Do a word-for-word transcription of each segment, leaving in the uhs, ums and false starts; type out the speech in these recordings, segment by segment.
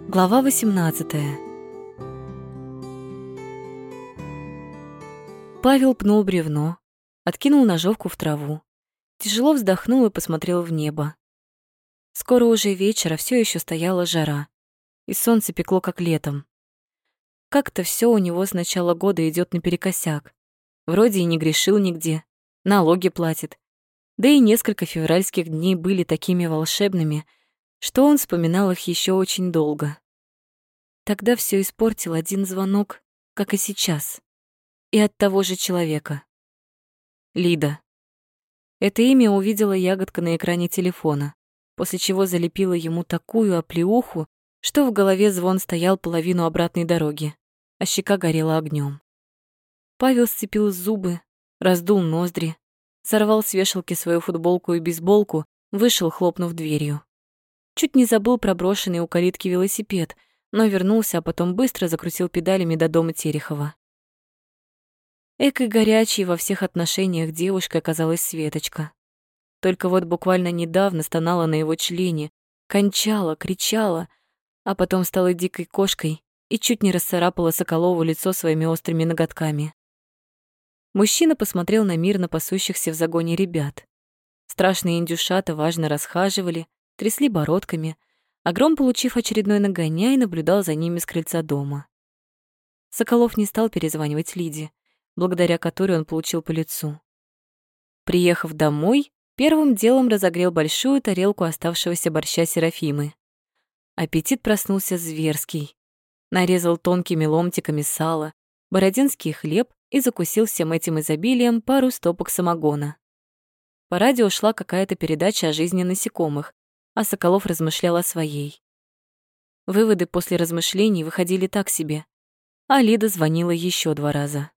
Глава восемнадцатая. Павел пнул бревно, откинул ножовку в траву, тяжело вздохнул и посмотрел в небо. Скоро уже вечер, а всё ещё стояла жара, и солнце пекло как летом. Как-то всё у него с начала года идёт наперекосяк. Вроде и не грешил нигде, налоги платит. Да и несколько февральских дней были такими волшебными, что он вспоминал их ещё очень долго. Тогда всё испортил один звонок, как и сейчас, и от того же человека. Лида. Это имя увидела ягодка на экране телефона, после чего залепила ему такую оплеуху, что в голове звон стоял половину обратной дороги, а щека горела огнём. Павел сцепил зубы, раздул ноздри, сорвал с вешалки свою футболку и бейсболку, вышел, хлопнув дверью. Чуть не забыл про брошенный у калитки велосипед, но вернулся, а потом быстро закрутил педалями до дома Терехова. Экой горячей во всех отношениях девушкой оказалась Светочка. Только вот буквально недавно стонала на его члене, кончала, кричала, а потом стала дикой кошкой и чуть не расцарапала Соколову лицо своими острыми ноготками. Мужчина посмотрел на мирно пасущихся в загоне ребят. Страшные индюшата важно расхаживали, трясли бородками, а Гром, получив очередной нагоняй, наблюдал за ними с крыльца дома. Соколов не стал перезванивать Лиде, благодаря которой он получил по лицу. Приехав домой, первым делом разогрел большую тарелку оставшегося борща Серафимы. Аппетит проснулся зверский. Нарезал тонкими ломтиками сала, бородинский хлеб и закусил всем этим изобилием пару стопок самогона. По радио шла какая-то передача о жизни насекомых, а Соколов размышлял о своей. Выводы после размышлений выходили так себе, а Лида звонила еще два раза.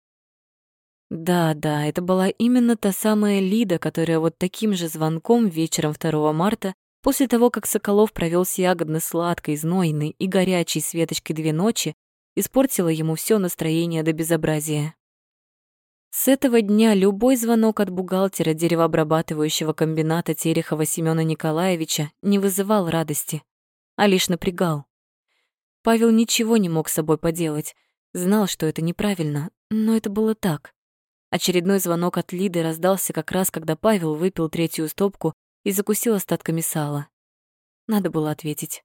Да-да, это была именно та самая Лида, которая вот таким же звонком вечером второго марта, после того, как Соколов провёл с ягодно-сладкой, знойной и горячей Светочкой две ночи, испортила ему всё настроение до безобразия. С этого дня любой звонок от бухгалтера деревообрабатывающего комбината Терехова Семёна Николаевича не вызывал радости, а лишь напрягал. Павел ничего не мог с собой поделать, знал, что это неправильно, но это было так. Очередной звонок от Лиды раздался как раз, когда Павел выпил третью стопку и закусил остатками сала. Надо было ответить.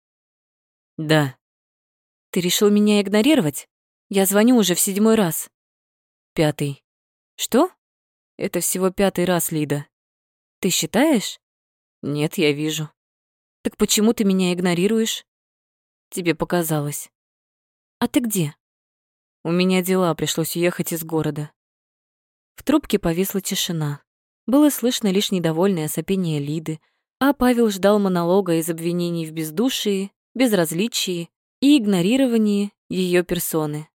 «Да». «Ты решил меня игнорировать? Я звоню уже в седьмой раз». «Пятый». «Что?» «Это всего пятый раз, Лида». «Ты считаешь?» «Нет, я вижу». «Так почему ты меня игнорируешь?» «Тебе показалось». «А ты где?» «У меня дела, пришлось уехать из города». В трубке повисла тишина. Было слышно лишь недовольное сопение Лиды, а Павел ждал монолога из обвинений в бездушии, безразличии и игнорировании её персоны.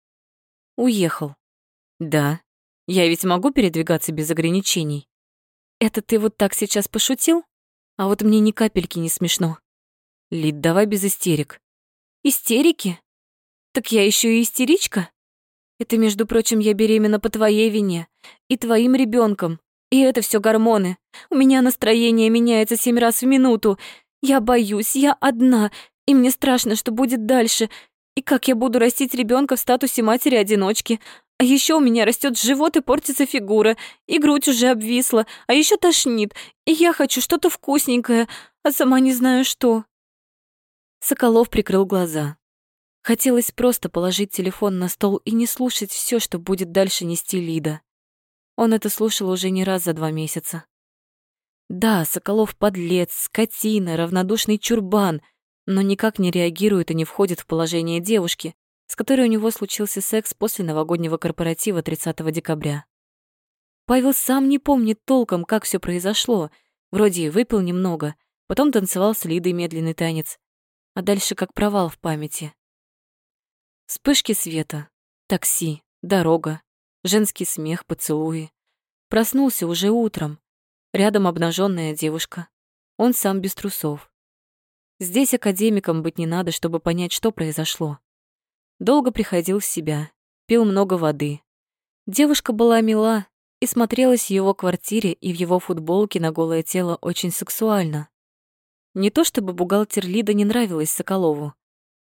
«Уехал». «Да. Я ведь могу передвигаться без ограничений». «Это ты вот так сейчас пошутил? А вот мне ни капельки не смешно». «Лид, давай без истерик». «Истерики? Так я ещё и истеричка? Это, между прочим, я беременна по твоей вине и твоим ребёнком. И это всё гормоны. У меня настроение меняется семь раз в минуту. Я боюсь, я одна, и мне страшно, что будет дальше. И как я буду растить ребёнка в статусе матери-одиночки? А ещё у меня растёт живот и портится фигура, и грудь уже обвисла, а ещё тошнит, и я хочу что-то вкусненькое, а сама не знаю что». Соколов прикрыл глаза. Хотелось просто положить телефон на стол и не слушать всё, что будет дальше нести Лида. Он это слушал уже не раз за два месяца. Да, Соколов подлец, скотина, равнодушный чурбан, но никак не реагирует и не входит в положение девушки, с которой у него случился секс после новогоднего корпоратива тридцатого декабря. Павел сам не помнит толком, как всё произошло. Вроде и выпил немного, потом танцевал с Лидой медленный танец, а дальше как провал в памяти. Вспышки света, такси, дорога, женский смех, поцелуи. Проснулся уже утром. Рядом обнаженная девушка. Он сам без трусов. Здесь академиком быть не надо, чтобы понять, что произошло. Долго приходил в себя, пил много воды. Девушка была мила и смотрелась в его квартире и в его футболке на голое тело очень сексуально. Не то чтобы бухгалтер Лида не нравилась Соколову.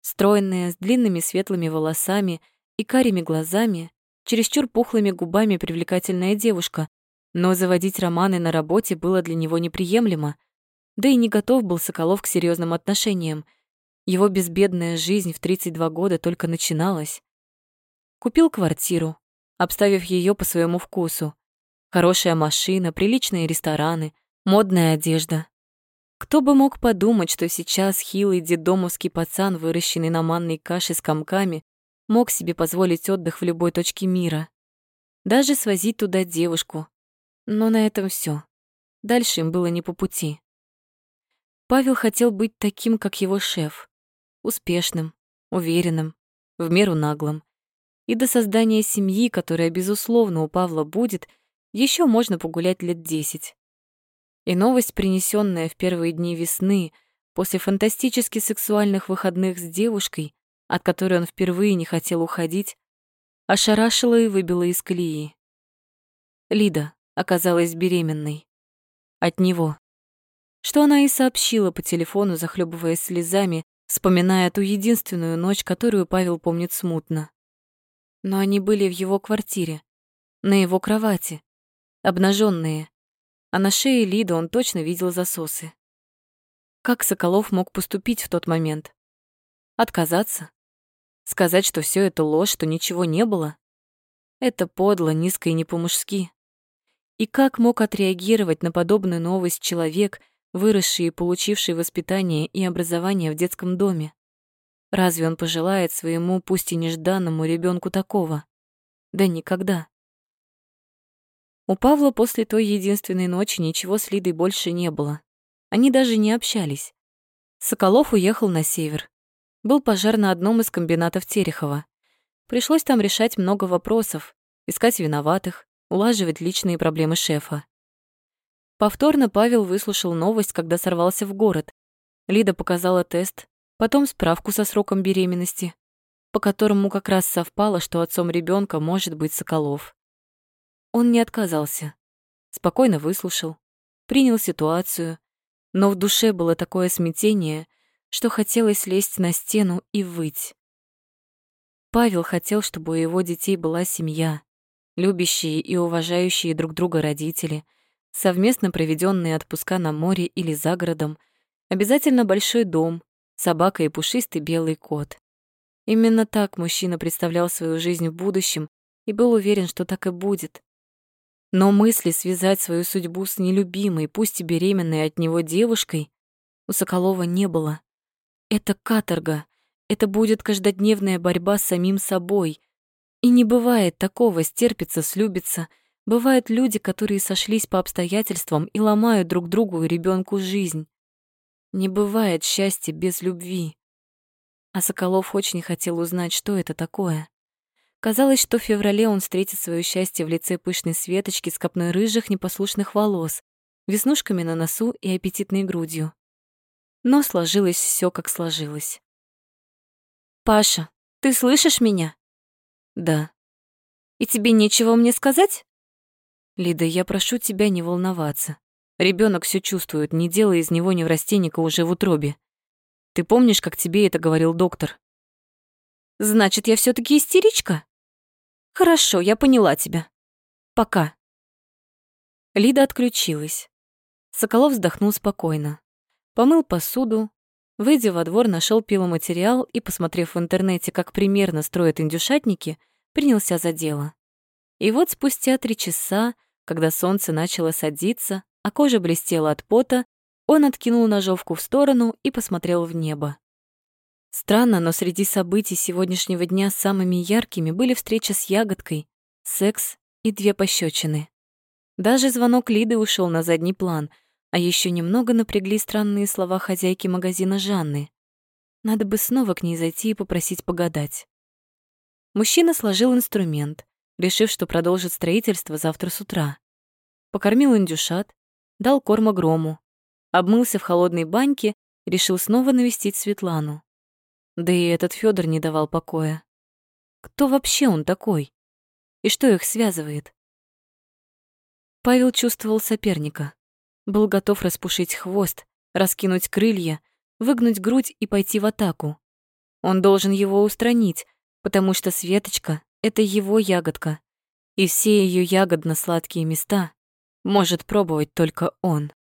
Стройная, с длинными светлыми волосами и карими глазами, чересчур пухлыми губами привлекательная девушка, но заводить романы на работе было для него неприемлемо, да и не готов был Соколов к серьезным отношениям. Его безбедная жизнь в тридцать два года только начиналась. Купил квартиру, обставив ее по своему вкусу. Хорошая машина, приличные рестораны, модная одежда. Кто бы мог подумать, что сейчас хилый детдомовский пацан, выращенный на манной каше с комками, мог себе позволить отдых в любой точке мира. Даже свозить туда девушку. Но на этом все. Дальше им было не по пути. Павел хотел быть таким, как его шеф. Успешным, уверенным, в меру наглым. И до создания семьи, которая, безусловно, у Павла будет, еще можно погулять лет десять. И новость, принесенная в первые дни весны, после фантастически сексуальных выходных с девушкой, от которой он впервые не хотел уходить, ошарашила и выбила из колеи. Лида оказалась беременной. От него. Что она и сообщила по телефону, захлебываясь слезами, вспоминая ту единственную ночь, которую Павел помнит смутно. Но они были в его квартире, на его кровати, обнаженные, а на шее Лиды он точно видел засосы. Как Соколов мог поступить в тот момент? Отказаться? Сказать, что все это ложь, что ничего не было? Это подло, низко и не по-мужски. И как мог отреагировать на подобную новость человек, выросший и получивший воспитание и образование в детском доме? Разве он пожелает своему, пусть и нежданному, ребенку такого? Да никогда. У Павла после той единственной ночи ничего с Лидой больше не было. Они даже не общались. Соколов уехал на север. Был пожар на одном из комбинатов Терехова. Пришлось там решать много вопросов, искать виноватых, улаживать личные проблемы шефа. Повторно Павел выслушал новость, когда сорвался в город. Лида показала тест, потом справку со сроком беременности, по которому как раз совпало, что отцом ребенка может быть Соколов. Он не отказался, спокойно выслушал, принял ситуацию, но в душе было такое смятение, что хотелось лезть на стену и выть. Павел хотел, чтобы у его детей была семья, любящие и уважающие друг друга родители, совместно проведенные отпуска на море или за городом, обязательно большой дом, собака и пушистый белый кот. Именно так мужчина представлял свою жизнь в будущем и был уверен, что так и будет. Но мысли связать свою судьбу с нелюбимой, пусть и беременной от него девушкой, у Соколова не было. Это каторга, это будет каждодневная борьба с самим собой. И не бывает такого стерпится, слюбится. Бывают люди, которые сошлись по обстоятельствам и ломают друг другу и ребенку жизнь. Не бывает счастья без любви. А Соколов очень хотел узнать, что это такое. Казалось, что в феврале он встретит свое счастье в лице пышной Светочки с копной рыжих непослушных волос, веснушками на носу и аппетитной грудью. Но сложилось все, как сложилось. «Паша, ты слышишь меня?» «Да». «И тебе нечего мне сказать?» «Лида, я прошу тебя не волноваться. Ребенок все чувствует, не делай из него неврастенника уже в утробе. Ты помнишь, как тебе это говорил доктор?» «Значит, я все таки истеричка?» «Хорошо, я поняла тебя. Пока». Лида отключилась. Соколов вздохнул спокойно. Помыл посуду, выйдя во двор, нашел пиломатериал и, посмотрев в интернете, как примерно строят индюшатники, принялся за дело. И вот спустя три часа, когда солнце начало садиться, а кожа блестела от пота, он откинул ножовку в сторону и посмотрел в небо. Странно, но среди событий сегодняшнего дня самыми яркими были встреча с ягодкой, секс и две пощечины. Даже звонок Лиды ушел на задний план, а еще немного напрягли странные слова хозяйки магазина Жанны. Надо бы снова к ней зайти и попросить погадать. Мужчина сложил инструмент, решив, что продолжит строительство завтра с утра. Покормил индюшат, дал корма Грому, обмылся в холодной баньке и решил снова навестить Светлану. Да и этот Фёдор не давал покоя. Кто вообще он такой? И что их связывает? Павел чувствовал соперника. Был готов распушить хвост, раскинуть крылья, выгнуть грудь и пойти в атаку. Он должен его устранить, потому что Светочка — это его ягодка, и все ее ягодно-сладкие места может пробовать только он.